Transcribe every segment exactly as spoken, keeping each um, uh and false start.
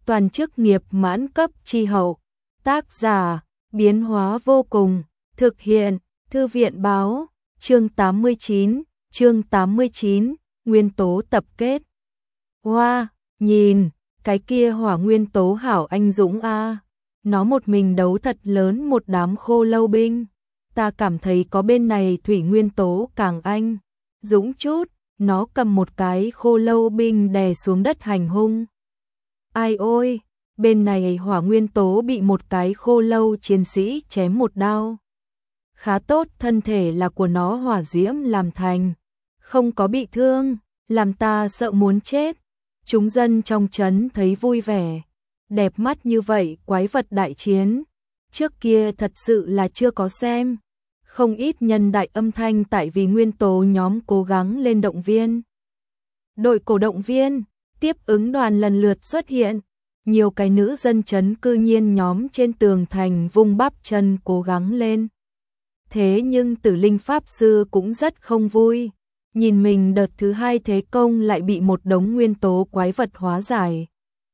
toàn chức nghiệp mãn cấp chi hậu. Tác giả, biến hóa vô cùng, thực hiện, thư viện báo, chương tám mươi chín, chương tám mươi chín, nguyên tố tập kết. Hoa, wow, nhìn, cái kia hỏa nguyên tố hảo anh dũng a, nó một mình đấu thật lớn một đám khô lâu binh. Ta cảm thấy có bên này thủy nguyên tố càng anh dũng chút, nó cầm một cái khô lâu binh đè xuống đất hành hung. Ai ôi, bên này hỏa nguyên tố bị một cái khô lâu chiến sĩ chém một đao. Khá tốt, thân thể là của nó hỏa diễm làm thành, không có bị thương, làm ta sợ muốn chết. Chúng dân trong trấn thấy vui vẻ, đẹp mắt như vậy quái vật đại chiến, trước kia thật sự là chưa có xem. Không ít nhân đại âm thanh tại vì nguyên tố nhóm cố gắng lên động viên. Đội cổ động viên, tiếp ứng đoàn lần lượt xuất hiện, nhiều cái nữ dân trấn cư nhiên nhóm trên tường thành vung bắp chân cố gắng lên. Thế nhưng Tử Linh Pháp Sư cũng rất không vui, nhìn mình đợt thứ hai thế công lại bị một đống nguyên tố quái vật hóa giải.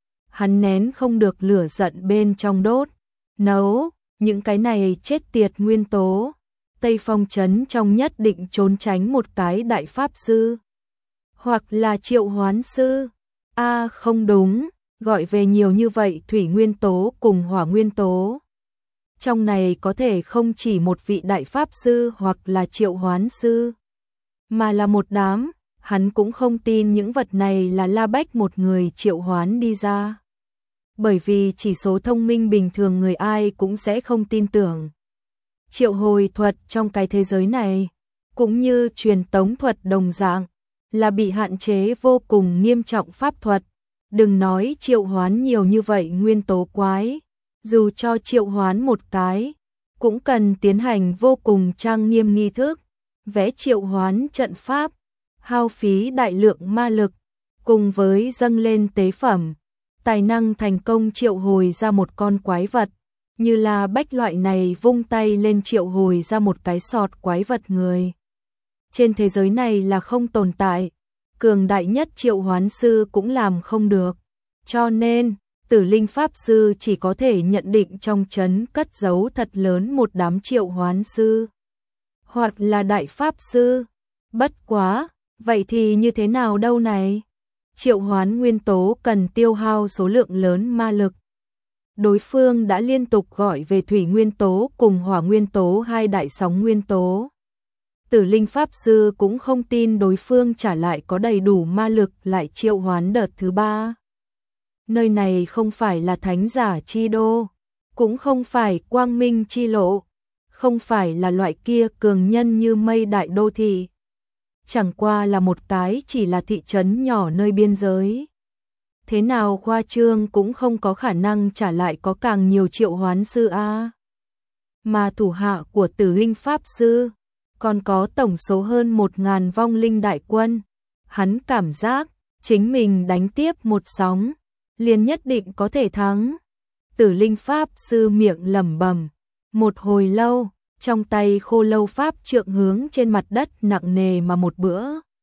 Hắn nén không được lửa giận bên trong đốt, nấu, những cái này chết tiệt nguyên tố. Tây Phong trấn trong nhất định trốn tránh một cái đại pháp sư, hoặc là triệu hoán sư. A à, không đúng, gọi về nhiều như vậy thủy nguyên tố cùng hỏa nguyên tố. Trong này có thể không chỉ một vị đại pháp sư hoặc là triệu hoán sư, mà là một đám. Hắn cũng không tin những vật này là La Bách một người triệu hoán đi ra, bởi vì chỉ số thông minh bình thường người ai cũng sẽ không tin tưởng. Triệu hồi thuật trong cái thế giới này, cũng như truyền tống thuật đồng dạng, là bị hạn chế vô cùng nghiêm trọng pháp thuật. Đừng nói triệu hoán nhiều như vậy nguyên tố quái, dù cho triệu hoán một cái, cũng cần tiến hành vô cùng trang nghiêm nghi thức, vẽ triệu hoán trận pháp, hao phí đại lượng ma lực, cùng với dâng lên tế phẩm, tài năng thành công triệu hồi ra một con quái vật. Như là Bách loại này vung tay lên triệu hồi ra một cái sọt quái vật người. Trên thế giới này là không tồn tại, cường đại nhất triệu hoán sư cũng làm không được. Cho nên, Tử Linh Pháp Sư chỉ có thể nhận định trong trấn cất giấu thật lớn một đám triệu hoán sư, hoặc là đại pháp sư. Bất quá, vậy thì như thế nào đâu này? Triệu hoán nguyên tố cần tiêu hao số lượng lớn ma lực. Đối phương đã liên tục gọi về thủy nguyên tố cùng hỏa nguyên tố hai đại sóng nguyên tố. Tử Linh Pháp Sư cũng không tin đối phương trả lại có đầy đủ ma lực lại triệu hoán đợt thứ ba. Nơi này không phải là thánh giả chi đô, cũng không phải quang minh chi lộ, không phải là loại kia cường nhân như mây đại đô thị. Chẳng qua là một cái chỉ là thị trấn nhỏ nơi biên giới. Thế nào khoa trương cũng không có khả năng trả lại có càng nhiều triệu hoán sư a. Mà thủ hạ của Tử Linh Pháp Sư còn có tổng số hơn một ngàn vong linh đại quân. Hắn cảm giác chính mình đánh tiếp một sóng, liền nhất định có thể thắng. Tử Linh Pháp Sư miệng lẩm bẩm một hồi lâu, trong tay khô lâu pháp trượng hướng trên mặt đất nặng nề mà một bữa.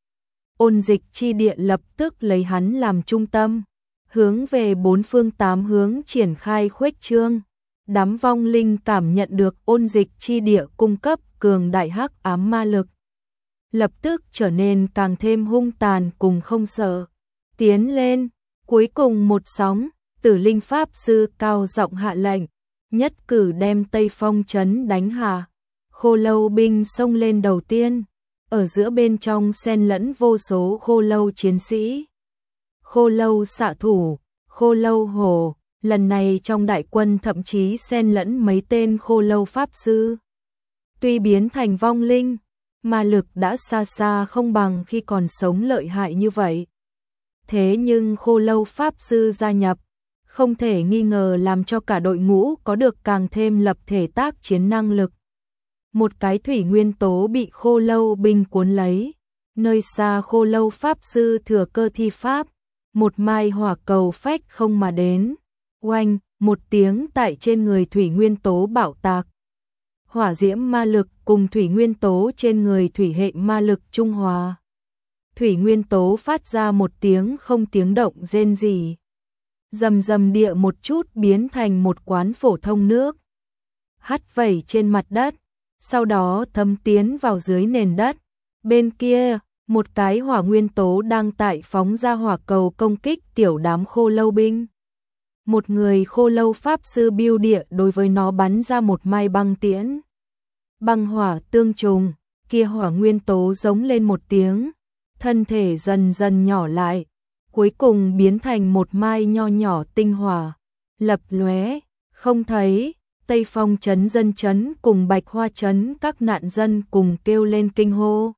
Ôn dịch chi địa lập tức lấy hắn làm trung tâm, hướng về bốn phương tám hướng triển khai khuếch trương. Đám vong linh cảm nhận được ôn dịch chi địa cung cấp cường đại hắc ám ma lực, lập tức trở nên càng thêm hung tàn cùng không sợ. Tiến lên, cuối cùng một sóng, Tử Linh Pháp Sư cao giọng hạ lệnh, nhất cử đem Tây Phong trấn đánh hạ. Khô lâu binh xông lên đầu tiên, ở giữa bên trong xen lẫn vô số khô lâu chiến sĩ. Khô lâu xạ thủ, khô lâu hổ, lần này trong đại quân thậm chí xen lẫn mấy tên khô lâu pháp sư. Tuy biến thành vong linh, ma lực đã xa xa không bằng khi còn sống lợi hại như vậy. Thế nhưng khô lâu pháp sư gia nhập, không thể nghi ngờ làm cho cả đội ngũ có được càng thêm lập thể tác chiến năng lực. Một cái thủy nguyên tố bị khô lâu binh cuốn lấy, nơi xa khô lâu pháp sư thừa cơ thi pháp, một mai hỏa cầu phách không mà đến, oanh, một tiếng tại trên người thủy nguyên tố bạo tạc. Hỏa diễm ma lực cùng thủy nguyên tố trên người thủy hệ ma lực trung hòa. Thủy nguyên tố phát ra một tiếng không tiếng động rên rỉ. rầm rầm địa một chút biến thành một quán phổ thông nước. Hắt vẩy trên mặt đất, sau đó thấm tiến vào dưới nền đất. Bên kia, một cái hỏa nguyên tố đang tại phóng ra hỏa cầu công kích tiểu đám khô lâu binh. Một người khô lâu pháp sư biêu địa đối với nó bắn ra một mai băng tiễn. Băng hỏa tương trùng, kia hỏa nguyên tố giống lên một tiếng, thân thể dần dần nhỏ lại, cuối cùng biến thành một mai nho nhỏ tinh hỏa, lập lóe, không thấy. Tây Phong trấn dân trấn cùng Bạch Hoa trấn các nạn dân cùng kêu lên kinh hô.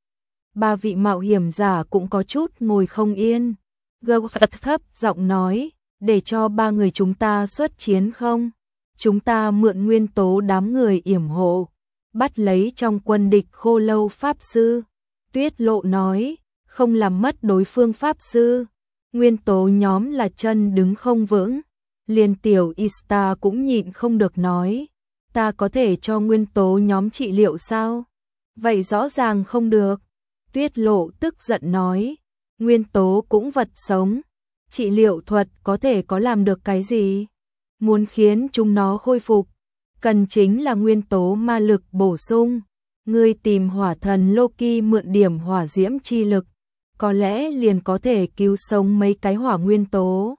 Ba vị mạo hiểm giả cũng có chút ngồi không yên. Gâu thấp giọng nói, để cho ba người chúng ta xuất chiến không? Chúng ta mượn nguyên tố đám người yểm hộ, bắt lấy trong quân địch khô lâu pháp sư. Tuyết Lộ nói, không làm mất đối phương pháp sư. Nguyên tố nhóm là chân đứng không vững. Liên tiểu Ista cũng nhịn không được nói, ta có thể cho nguyên tố nhóm trị liệu sao? Vậy rõ ràng không được. Tuyết Lộ tức giận nói, nguyên tố cũng vật sống, trị liệu thuật có thể có làm được cái gì? Muốn khiến chúng nó khôi phục, cần chính là nguyên tố ma lực bổ sung. Ngươi tìm hỏa thần Loki mượn điểm hỏa diễm chi lực, có lẽ liền có thể cứu sống mấy cái hỏa nguyên tố.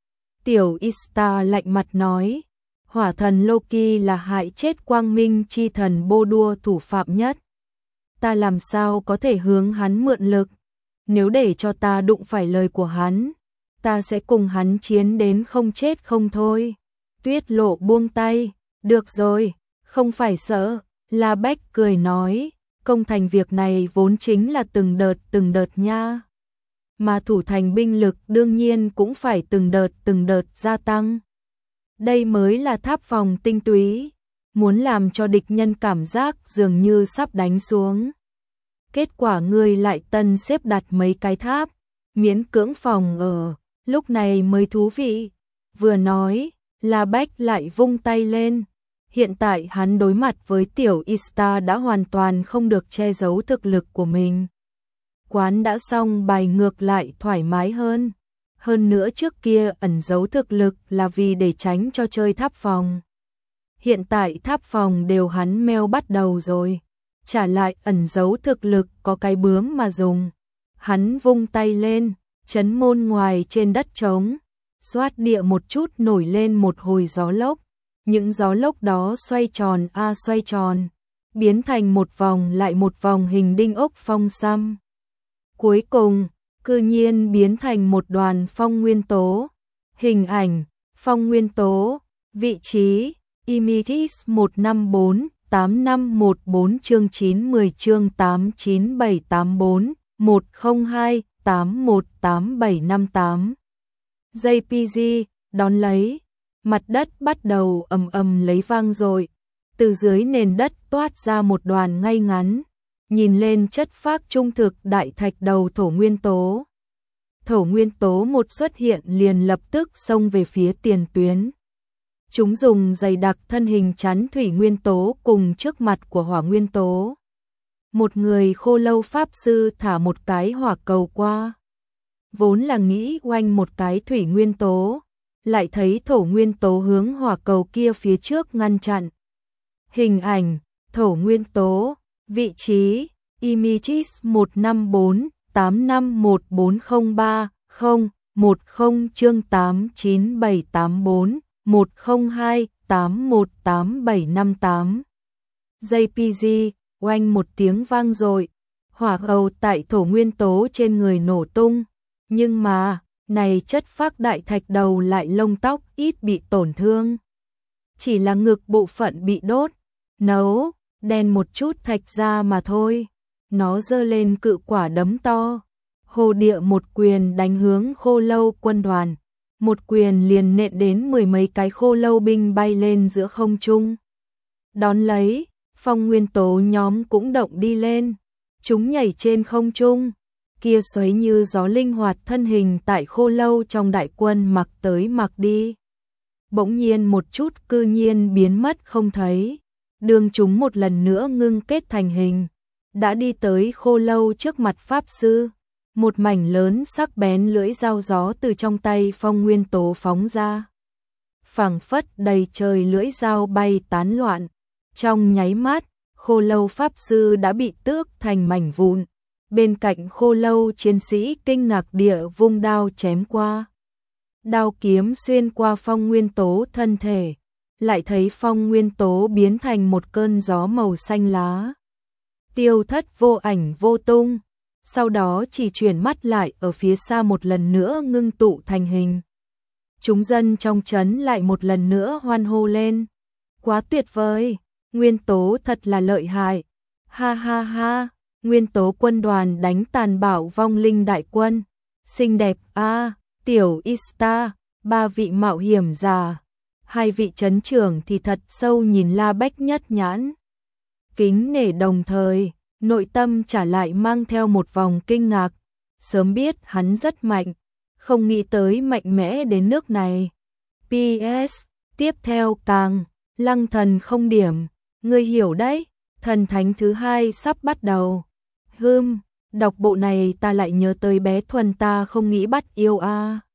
Tiểu Ista lạnh mặt nói, hỏa thần Loki là hại chết quang minh chi thần bô đua thủ phạm nhất. Ta làm sao có thể hướng hắn mượn lực, nếu để cho ta đụng phải lời của hắn, ta sẽ cùng hắn chiến đến không chết không thôi. Tuyết Lộ buông tay, được rồi, không phải sợ. La Bách cười nói, công thành việc này vốn chính là từng đợt từng đợt nha. Mà thủ thành binh lực đương nhiên cũng phải từng đợt từng đợt gia tăng. Đây mới là tháp phòng tinh túy, muốn làm cho địch nhân cảm giác dường như sắp đánh xuống. Kết quả ngươi lại tân xếp đặt mấy cái tháp, miễn cưỡng phòng ở, lúc này mới thú vị. Vừa nói, La Bách lại vung tay lên. Hiện tại hắn đối mặt với tiểu Ista đã hoàn toàn không được che giấu thực lực của mình. Quán đã xong bài ngược lại thoải mái hơn. Hơn nữa trước kia ẩn giấu thực lực là vì để tránh cho chơi tháp phòng. Hiện tại tháp phòng đều hắn meo bắt đầu rồi. Trả lại ẩn giấu thực lực có cái bướm mà dùng. Hắn vung tay lên, chấn môn ngoài trên đất trống. Xoát địa một chút nổi lên một hồi gió lốc. Những gió lốc đó xoay tròn a à xoay tròn, biến thành một vòng lại một vòng hình đinh ốc phong xăm. Cuối cùng, cư nhiên biến thành một đoàn phong nguyên tố. Hình ảnh, phong nguyên tố, vị trí, Imitis một năm bốn, tám năm một bốn chương chín mười chương tám chín bảy tám bốn, một không hai, tám một tám bảy năm tám. gi pê giê, đón lấy. Mặt đất bắt đầu ầm ầm lấy vang rồi, từ dưới nền đất toát ra một đoàn ngay ngắn, nhìn lên chất phác trung thực đại thạch đầu thổ nguyên tố. Thổ nguyên tố một xuất hiện liền lập tức xông về phía tiền tuyến. Chúng dùng dày đặc thân hình chắn thủy nguyên tố cùng trước mặt của hỏa nguyên tố. Một người khô lâu pháp sư thả một cái hỏa cầu qua. Vốn là nghĩ oanh một cái thủy nguyên tố, lại thấy thổ nguyên tố hướng hỏa cầu kia phía trước ngăn chặn. Hình ảnh, thổ nguyên tố, vị trí, Imitis một năm bốn, tám năm một bốn không ba, không, một không chương tám chín bảy tám bốn, một không hai, tám một tám bảy năm tám. gi pê giê, oanh một tiếng vang dội, hỏa cầu tại thổ nguyên tố trên người nổ tung, nhưng mà này chất phác đại thạch đầu lại lông tóc ít bị tổn thương. Chỉ là ngực bộ phận bị đốt, nấu, đen một chút thạch ra mà thôi. Nó giơ lên cự quả đấm to. Hồ địa một quyền đánh hướng khô lâu quân đoàn. Một quyền liền nện đến mười mấy cái khô lâu binh bay lên giữa không trung. Đón lấy, phong nguyên tố nhóm cũng động đi lên. Chúng nhảy trên không trung. Kia xoáy như gió linh hoạt thân hình tại khô lâu trong đại quân mặc tới mặc đi. Bỗng nhiên một chút cư nhiên biến mất không thấy. Đường chúng một lần nữa ngưng kết thành hình. Đã đi tới khô lâu trước mặt pháp sư. một mảnh lớn sắc bén lưỡi dao gió từ trong tay Phong Nguyên Tố phóng ra. Phảng phất đầy trời lưỡi dao bay tán loạn, trong nháy mắt, Khô Lâu pháp sư đã bị tước thành mảnh vụn. Bên cạnh Khô Lâu chiến sĩ kinh ngạc địa vung đao chém qua. Đao kiếm xuyên qua Phong Nguyên Tố thân thể, lại thấy Phong Nguyên Tố biến thành một cơn gió màu xanh lá, tiêu thất vô ảnh vô tung, sau đó chỉ chuyển mắt lại ở phía xa một lần nữa ngưng tụ thành hình. Chúng dân trong trấn lại một lần nữa hoan hô lên. Quá tuyệt vời, Nguyên Tố thật là lợi hại. Ha ha ha, Nguyên Tố quân đoàn đánh tàn bạo vong linh đại quân. Xinh đẹp a, à, tiểu Ista, ba vị mạo hiểm già, hai vị trấn trưởng thì thật sâu nhìn La Bách nhất nhãn. Kính nể đồng thời, nội tâm trả lại mang theo một vòng kinh ngạc. Sớm biết hắn rất mạnh, không nghĩ tới mạnh mẽ đến nước này. pê ét, tiếp theo càng, Lăng Thần không điểm, ngươi hiểu đấy, thần thánh thứ hai sắp bắt đầu. Hừm, đọc bộ này ta lại nhớ tới bé Thuần ta không nghĩ bắt yêu a. À.